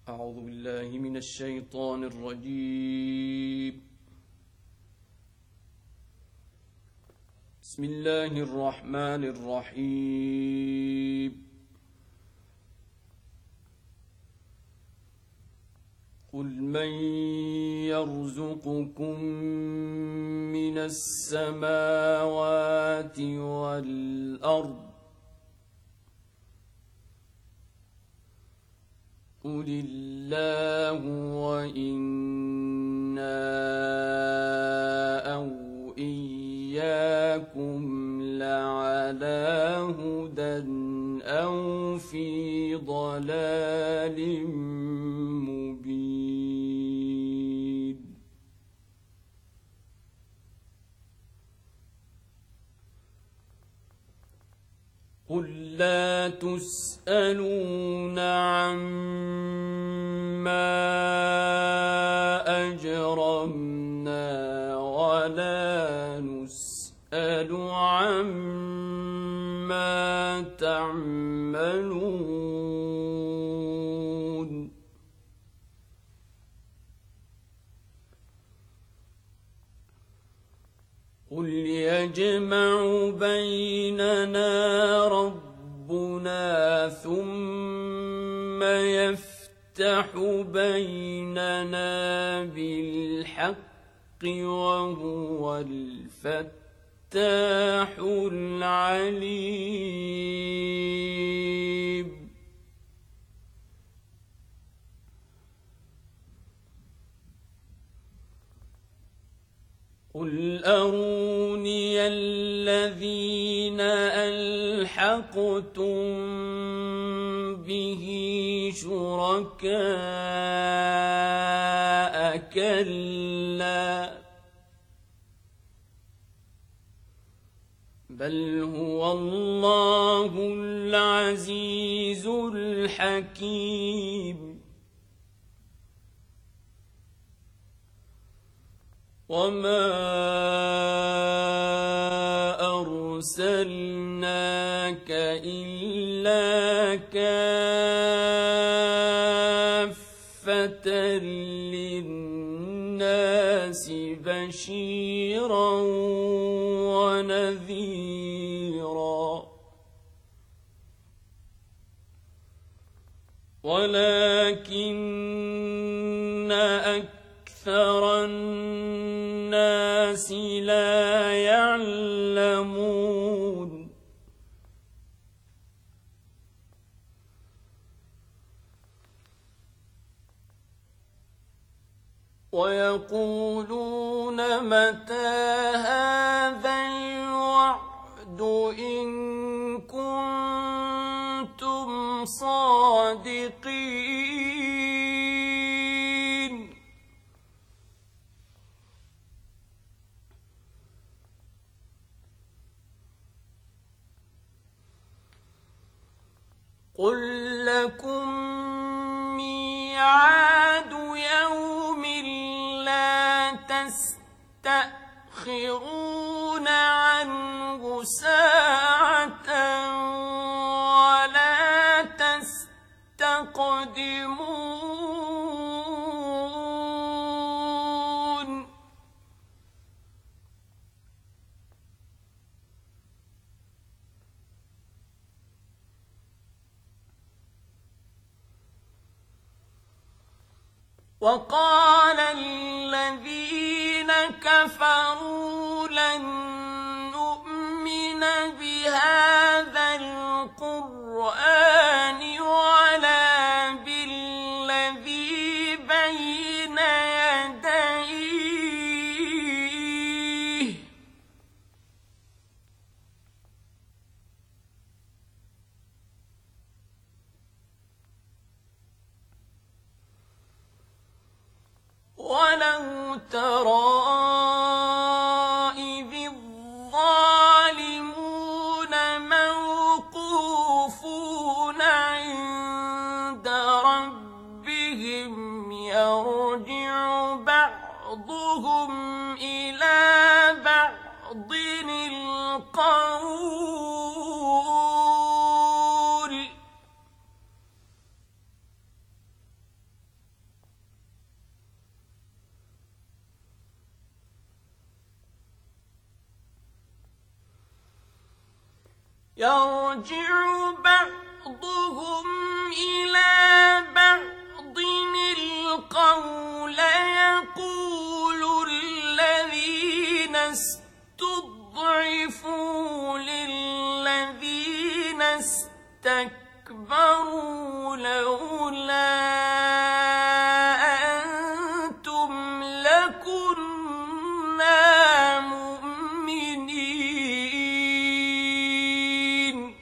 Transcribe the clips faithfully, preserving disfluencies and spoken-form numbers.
أعوذ بالله من الشيطان الرجيم. بسم الله الرحمن الرحيم. قل من يرزقكم من السماوات والأرض قل الله وإنا أو إياكم لعلى هدى أو في ضلال مبين. قل لا تسألون عما أجرمنا ولا نسأل عما تعملون. قل يجمع بيننا ربنا ثم يفتح بيننا بالحق وهو الفتاح العليم. قل أروني الذين ألحقتم به شركاء كلا بل هو الله العزيز الحكيم. وما أرسلناك إلا كافة للناس بشيرا ونذيرا ولكن أكثر الناس لا يعلمون. ويقولون متى هذا الوعد إن كنتم صادقين. قل لكم ميعاد يوم لا تستأخرون عنه ساعة ولا تستقدمون. وقال الذين كفروا لن نؤمن بهذا القرآن ولا بالذي بين يديه ولو ترى إذ الظالمون موقوفون عند ربهم يرجع بعضهم إلى بعض القول يرجع بعضهم إلى بعض القول يقول الذين استضعفوا للذين استكبروا لولا أنتم لكنا مؤمنين.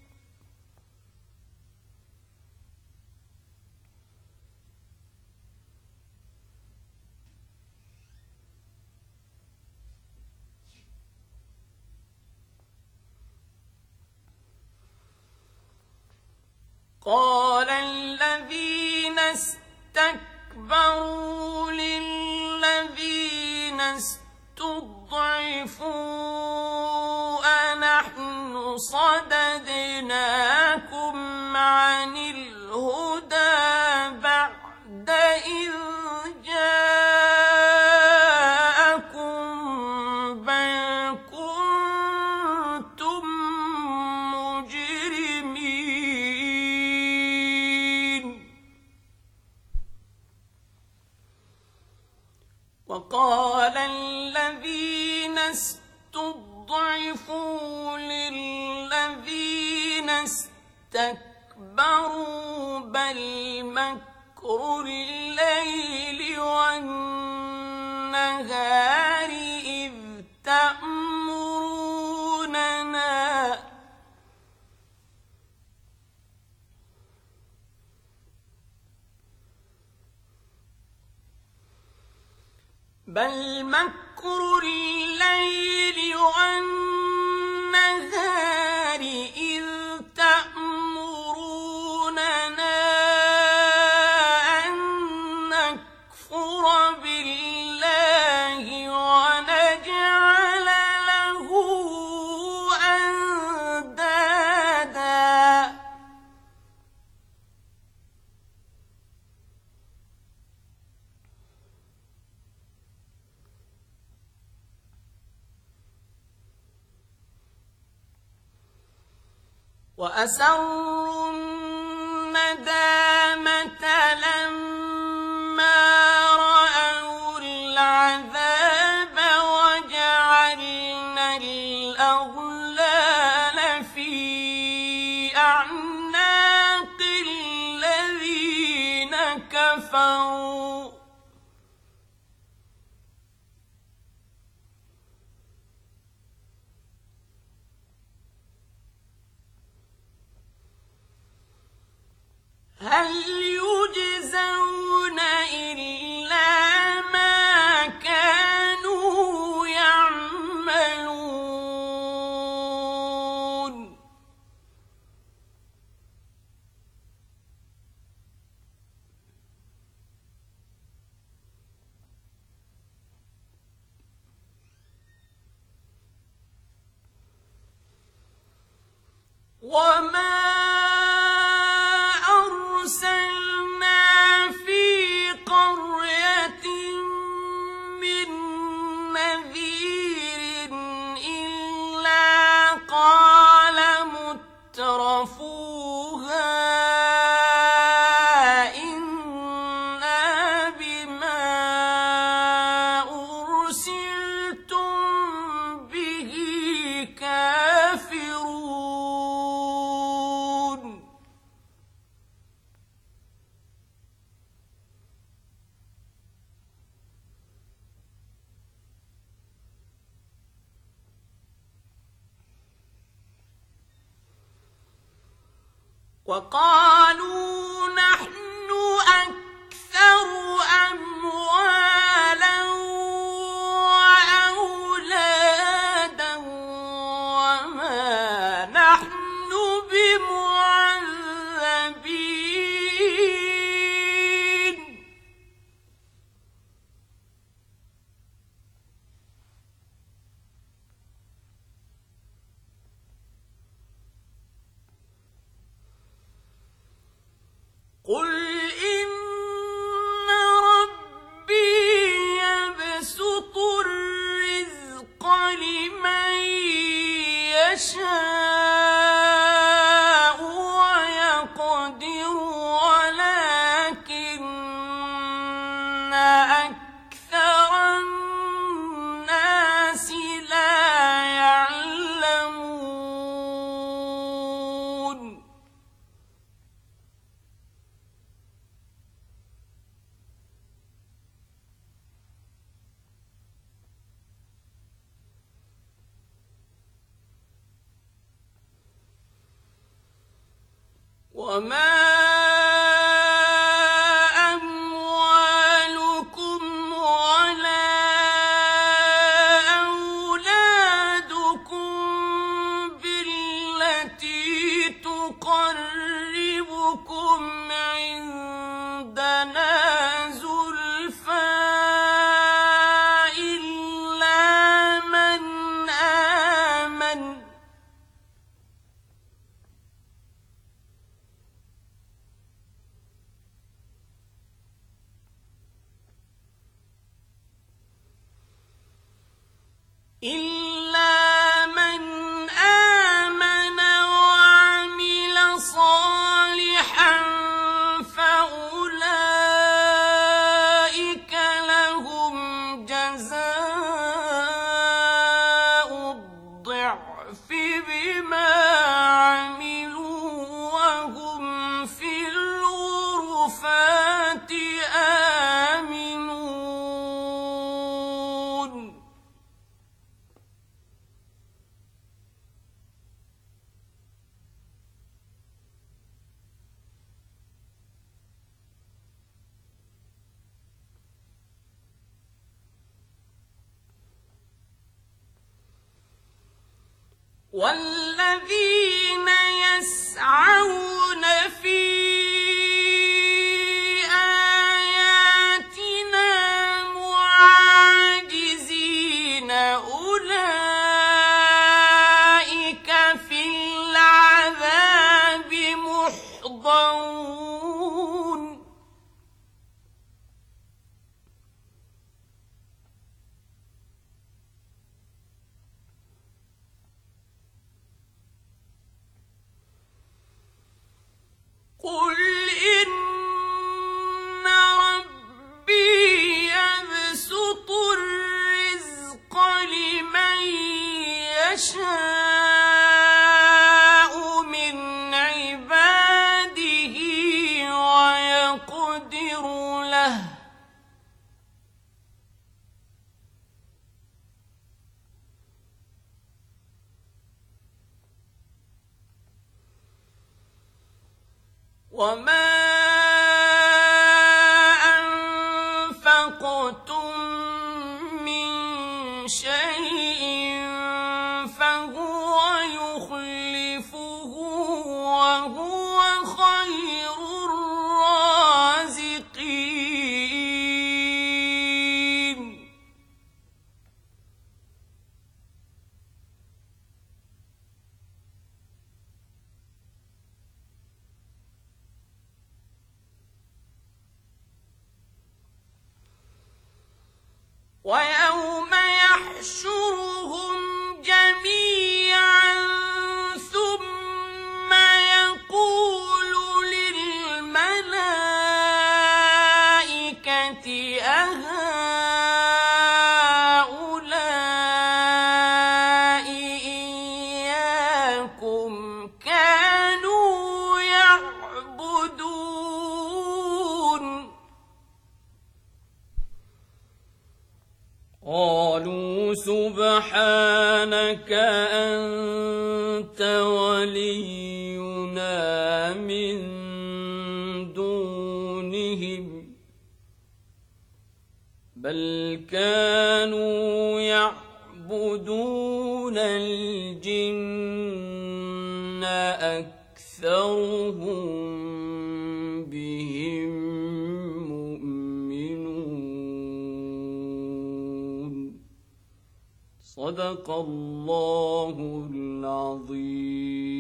قال الذين استكبروا للذين استضعفوا أنحن صددناكم عن الهدى بعد إذ جاءكم بل كنتم مجرمين. وقال الذين استضعفوا للذين استكبروا بل مكر الليل والنهار إذ تأمروننا بل مكر الليل والنهار إذ تأمروننا أن نكفر بالله ونجعل له أندادا وأسروا الندامة لما رأوا العذاب وجعلنا الأغلال في أعناق الذين كفروا هل يجزون إلا ما كانوا يعملون. وما أرسلنا في قرية من نذير إلا قال مترفوها إنا بما أرسلتم به كافرون. وقالوا نحن أكثر أموالا وأولادا وما نحن بمعذبين. قل إن ربي يبسط الرزق لمن يشاء وما أموالكم ولا أولادكم بالتي تقربكم عندنا زلفى إلا من آمن إلا من آمن وعمل صالحا فأولئك لهم جزاء الضعف بما عملوا وهم في الغرفات آمنون والذين يسعون في آياتنا معاجزين أولئك في العذاب محضرون قل إن ربي يبسط الرزق لمن يشاء من عباده ويقدر له وما أنفقتم من شيء فهو يخلفه وهو خير الرازقين ويوم يحشرهم جميعا ثم يقول للملائكة أهؤلاء إياكم كانوا يعبدون قالوا سبحانك أنت ولينا من دونهم بل كانوا يعبدون الجن أكثرهم بهم صدق الله العظيم.